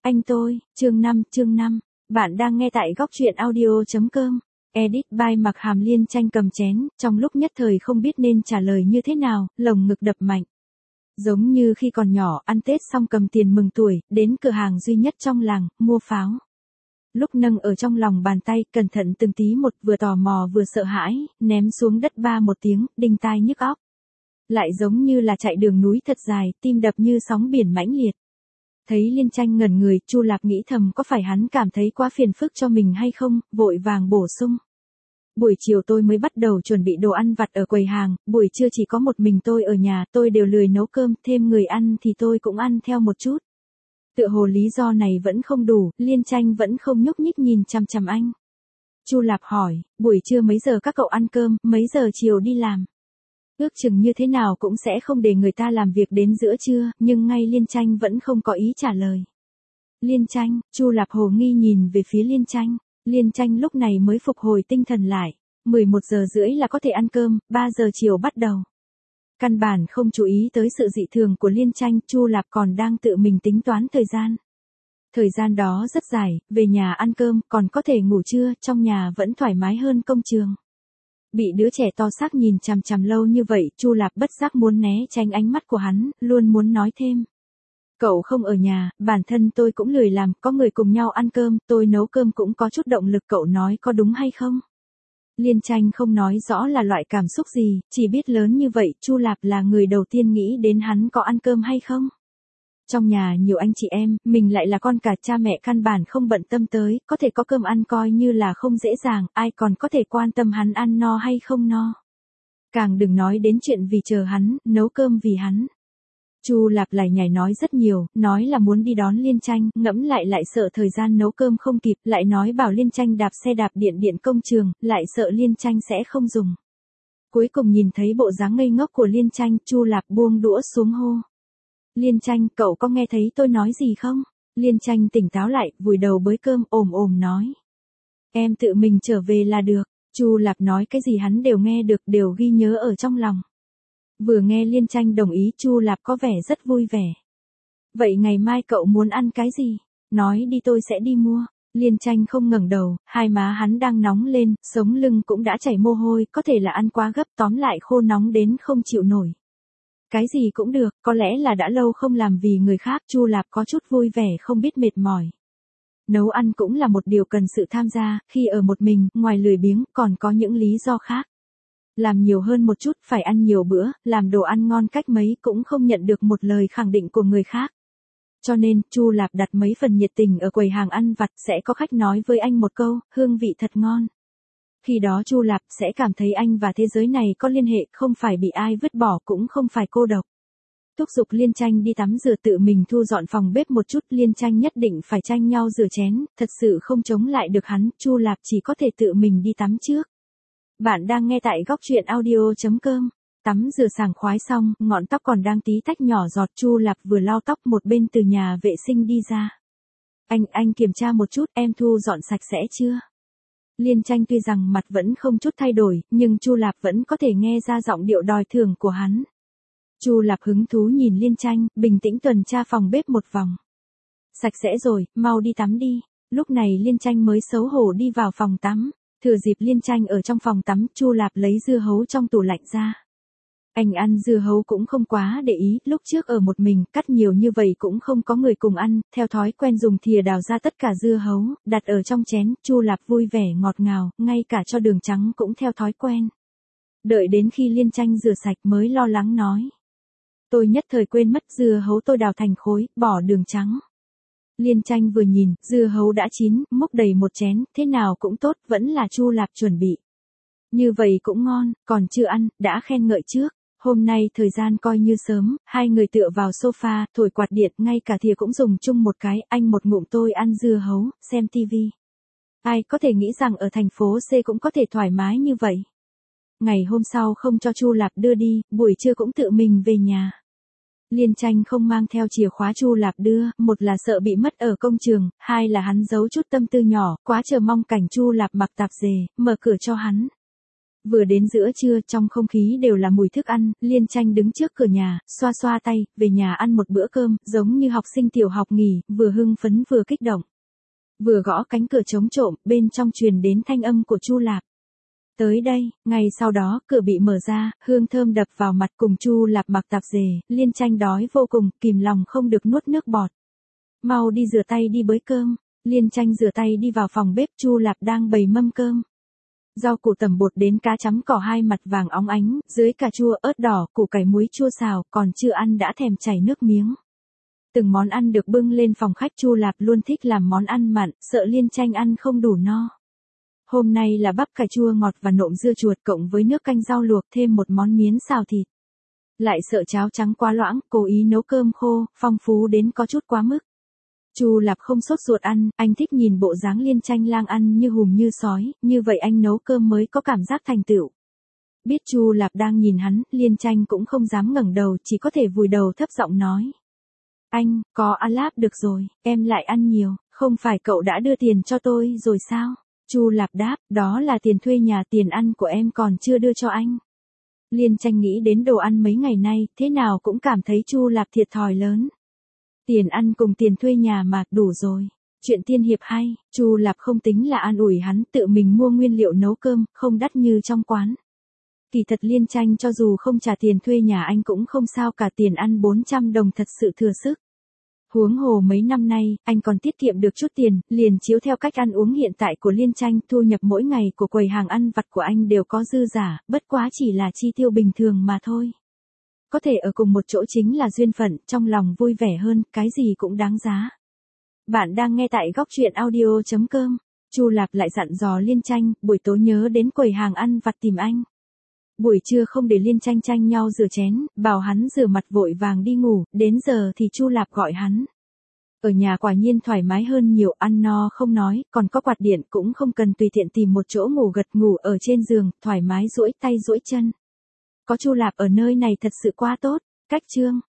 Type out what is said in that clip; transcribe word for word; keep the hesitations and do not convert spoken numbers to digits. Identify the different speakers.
Speaker 1: Anh tôi, chương năm, chương năm. Bạn đang nghe tại góc truyện audio.com. Edit by Mặc Hàm. Liên Tranh cầm chén, trong lúc nhất thời không biết nên trả lời như thế nào, lồng ngực đập mạnh. Giống như khi còn nhỏ, ăn Tết xong cầm tiền mừng tuổi, đến cửa hàng duy nhất trong làng, mua pháo. Lúc nâng ở trong lòng bàn tay, cẩn thận từng tí một, vừa tò mò vừa sợ hãi, ném xuống đất ba một tiếng, đinh tai nhức óc. Lại giống như là chạy đường núi thật dài, tim đập như sóng biển mãnh liệt. Thấy Liên Tranh ngẩn người, Chu Lạp nghĩ thầm có phải hắn cảm thấy quá phiền phức cho mình hay không, vội vàng bổ sung. Buổi chiều tôi mới bắt đầu chuẩn bị đồ ăn vặt ở quầy hàng, buổi trưa chỉ có một mình tôi ở nhà, tôi đều lười nấu cơm, thêm người ăn thì tôi cũng ăn theo một chút. Tựa hồ lý do này vẫn không đủ, Liên Tranh vẫn không nhúc nhích nhìn chằm chằm anh. Chu Lạp hỏi, buổi trưa mấy giờ các cậu ăn cơm, mấy giờ chiều đi làm? Ước chừng như thế nào cũng sẽ không để người ta làm việc đến giữa trưa, nhưng ngay Liên Tranh vẫn không có ý trả lời. Liên Tranh, Chu Lạp hồ nghi nhìn về phía Liên Tranh. Liên Tranh lúc này mới phục hồi tinh thần lại. mười một giờ rưỡi là có thể ăn cơm, ba giờ chiều bắt đầu. Căn bản không chú ý tới sự dị thường của Liên Tranh, Chu Lạp còn đang tự mình tính toán thời gian. Thời gian đó rất dài, về nhà ăn cơm, còn có thể ngủ trưa, trong nhà vẫn thoải mái hơn công trường. Bị đứa trẻ to xác nhìn chằm chằm lâu như vậy, Chu Lạp bất giác muốn né tránh ánh mắt của hắn, luôn muốn nói thêm. Cậu không ở nhà, bản thân tôi cũng lười làm, có người cùng nhau ăn cơm, tôi nấu cơm cũng có chút động lực, cậu nói có đúng hay không? Liên Tranh không nói rõ là loại cảm xúc gì, chỉ biết lớn như vậy, Chu Lạp là người đầu tiên nghĩ đến hắn có ăn cơm hay không. Trong nhà nhiều anh chị em, mình lại là con cả, cha mẹ căn bản không bận tâm tới, có thể có cơm ăn coi như là không dễ dàng, ai còn có thể quan tâm hắn ăn no hay không no. Càng đừng nói đến chuyện vì chờ hắn, nấu cơm vì hắn. Chu Lạp lại nhảy nói rất nhiều, nói là muốn đi đón Liên Tranh, ngẫm lại lại sợ thời gian nấu cơm không kịp, lại nói bảo Liên Tranh đạp xe đạp điện điện công trường, lại sợ Liên Tranh sẽ không dùng. Cuối cùng nhìn thấy bộ dáng ngây ngốc của Liên Tranh, Chu Lạp buông đũa xuống hô. Liên Tranh, cậu có nghe thấy tôi nói gì không? Liên Tranh tỉnh táo lại, vùi đầu bới cơm, ồm ồm nói. Em tự mình trở về là được. Chu Lạp nói cái gì hắn đều nghe được, đều ghi nhớ ở trong lòng. Vừa nghe Liên Tranh đồng ý, Chu Lạp có vẻ rất vui vẻ. Vậy ngày mai cậu muốn ăn cái gì? Nói đi tôi sẽ đi mua. Liên Tranh không ngẩng đầu, hai má hắn đang nóng lên, sống lưng cũng đã chảy mồ hôi, có thể là ăn quá gấp, tóm lại khô nóng đến không chịu nổi. Cái gì cũng được, có lẽ là đã lâu không làm vì người khác, Chu Lạp có chút vui vẻ không biết mệt mỏi. Nấu ăn cũng là một điều cần sự tham gia, khi ở một mình, ngoài lười biếng, còn có những lý do khác. Làm nhiều hơn một chút, phải ăn nhiều bữa, làm đồ ăn ngon cách mấy cũng không nhận được một lời khẳng định của người khác. Cho nên, Chu Lạp đặt mấy phần nhiệt tình ở quầy hàng ăn vặt, sẽ có khách nói với anh một câu, hương vị thật ngon. Khi đó Chu Lạp sẽ cảm thấy anh và thế giới này có liên hệ, không phải bị ai vứt bỏ, cũng không phải cô độc. Thúc giục Liên Tranh đi tắm rửa, tự mình thu dọn phòng bếp một chút, Liên Tranh nhất định phải tranh nhau rửa chén, thật sự không chống lại được hắn, Chu Lạp chỉ có thể tự mình đi tắm trước. Bạn đang nghe tại góc truyện audio.com. Tắm rửa sảng khoái xong, ngọn tóc còn đang tí tách nhỏ giọt, Chu Lạp vừa lau tóc một bên từ nhà vệ sinh đi ra. Anh, anh kiểm tra một chút, em thu dọn sạch sẽ chưa? Liên Tranh tuy rằng mặt vẫn không chút thay đổi, nhưng Chu Lạp vẫn có thể nghe ra giọng điệu đòi thưởng của hắn. Chu Lạp hứng thú nhìn Liên Tranh, bình tĩnh tuần tra phòng bếp một vòng. Sạch sẽ rồi, mau đi tắm đi. Lúc này Liên Tranh mới xấu hổ đi vào phòng tắm. Thừa dịp Liên Tranh ở trong phòng tắm, Chu Lạp lấy dưa hấu trong tủ lạnh ra. Anh ăn dưa hấu cũng không quá để ý, lúc trước ở một mình, cắt nhiều như vậy cũng không có người cùng ăn, theo thói quen dùng thìa đào ra tất cả dưa hấu, đặt ở trong chén, Chu Lạp vui vẻ ngọt ngào, ngay cả cho đường trắng cũng theo thói quen. Đợi đến khi Liên Tranh rửa sạch mới lo lắng nói. Tôi nhất thời quên mất, dưa hấu tôi đào thành khối, bỏ đường trắng. Liên Tranh vừa nhìn, dưa hấu đã chín, múc đầy một chén, thế nào cũng tốt, vẫn là Chu Lạp chuẩn bị. Như vậy cũng ngon, còn chưa ăn, đã khen ngợi trước. Hôm nay thời gian coi như sớm, hai người tựa vào sofa, thổi quạt điện, ngay cả thìa cũng dùng chung một cái, anh một ngụm tôi ăn dưa hấu, xem tivi. Ai có thể nghĩ rằng ở thành phố C cũng có thể thoải mái như vậy. Ngày hôm sau không cho Chu Lạp đưa đi, buổi trưa cũng tự mình về nhà. Liên Tranh không mang theo chìa khóa Chu Lạp đưa, một là sợ bị mất ở công trường, hai là hắn giấu chút tâm tư nhỏ, quá chờ mong cảnh Chu Lạp mặc tạp dề, mở cửa cho hắn. Vừa đến giữa trưa trong không khí đều là mùi thức ăn, Liên Tranh đứng trước cửa nhà, xoa xoa tay, về nhà ăn một bữa cơm, giống như học sinh tiểu học nghỉ, vừa hưng phấn vừa kích động. Vừa gõ cánh cửa trống trộm, bên trong truyền đến thanh âm của Chu Lạp. Tới đây, ngay sau đó, cửa bị mở ra, hương thơm đập vào mặt cùng Chu Lạp mặc tạp dề, Liên Tranh đói vô cùng, kìm lòng không được nuốt nước bọt. Mau đi rửa tay đi bới cơm, Liên Tranh rửa tay đi vào phòng bếp, Chu Lạp đang bày mâm cơm. Rau củ tẩm bột đến cá chấm cỏ hai mặt vàng óng ánh, dưới cà chua, ớt đỏ, củ cải muối chua xào, còn chưa ăn đã thèm chảy nước miếng. Từng món ăn được bưng lên phòng khách, Chu Lạp luôn thích làm món ăn mặn, sợ Liên Tranh ăn không đủ no. Hôm nay là bắp cải chua ngọt và nộm dưa chuột cộng với nước canh rau luộc thêm một món miến xào thịt. Lại sợ cháo trắng quá loãng, cố ý nấu cơm khô, phong phú đến có chút quá mức. Chu Lạp không sốt ruột ăn, anh thích nhìn bộ dáng Liên Tranh lang ăn như hùm như sói, như vậy anh nấu cơm mới có cảm giác thành tựu. Biết Chu Lạp đang nhìn hắn, Liên Tranh cũng không dám ngẩng đầu, chỉ có thể vùi đầu thấp giọng nói. Anh, có ăn láp được rồi, em lại ăn nhiều, không phải cậu đã đưa tiền cho tôi rồi sao? Chu Lạp đáp, đó là tiền thuê nhà, tiền ăn của em còn chưa đưa cho anh. Liên Tranh nghĩ đến đồ ăn mấy ngày nay, thế nào cũng cảm thấy Chu Lạp thiệt thòi lớn. Tiền ăn cùng tiền thuê nhà mà, đủ rồi. Chuyện tiên hiệp hay, Chu Lạp không tính là an ủi hắn, tự mình mua nguyên liệu nấu cơm, không đắt như trong quán. Kỳ thật Liên Tranh cho dù không trả tiền thuê nhà anh cũng không sao cả, tiền ăn bốn trăm đồng thật sự thừa sức. Huống hồ mấy năm nay, anh còn tiết kiệm được chút tiền, liền chiếu theo cách ăn uống hiện tại của Liên Tranh, thu nhập mỗi ngày của quầy hàng ăn vặt của anh đều có dư giả, bất quá chỉ là chi tiêu bình thường mà thôi. Có thể ở cùng một chỗ chính là duyên phận, trong lòng vui vẻ hơn, cái gì cũng đáng giá. Bạn đang nghe tại góc truyện audio chấm com. Chu Lạp lại dặn dò Liên Tranh, buổi tối nhớ đến quầy hàng ăn vặt tìm anh. Buổi trưa không để Liên Tranh tranh nhau rửa chén, bảo hắn rửa mặt vội vàng đi ngủ, đến giờ thì Chu Lạp gọi hắn. Ở nhà quả nhiên thoải mái hơn nhiều, ăn no không nói, còn có quạt điện cũng không cần tùy tiện tìm một chỗ ngủ gật, ngủ ở trên giường, thoải mái duỗi tay duỗi chân. Có Chu Lạp ở nơi này thật sự quá tốt. Cách chương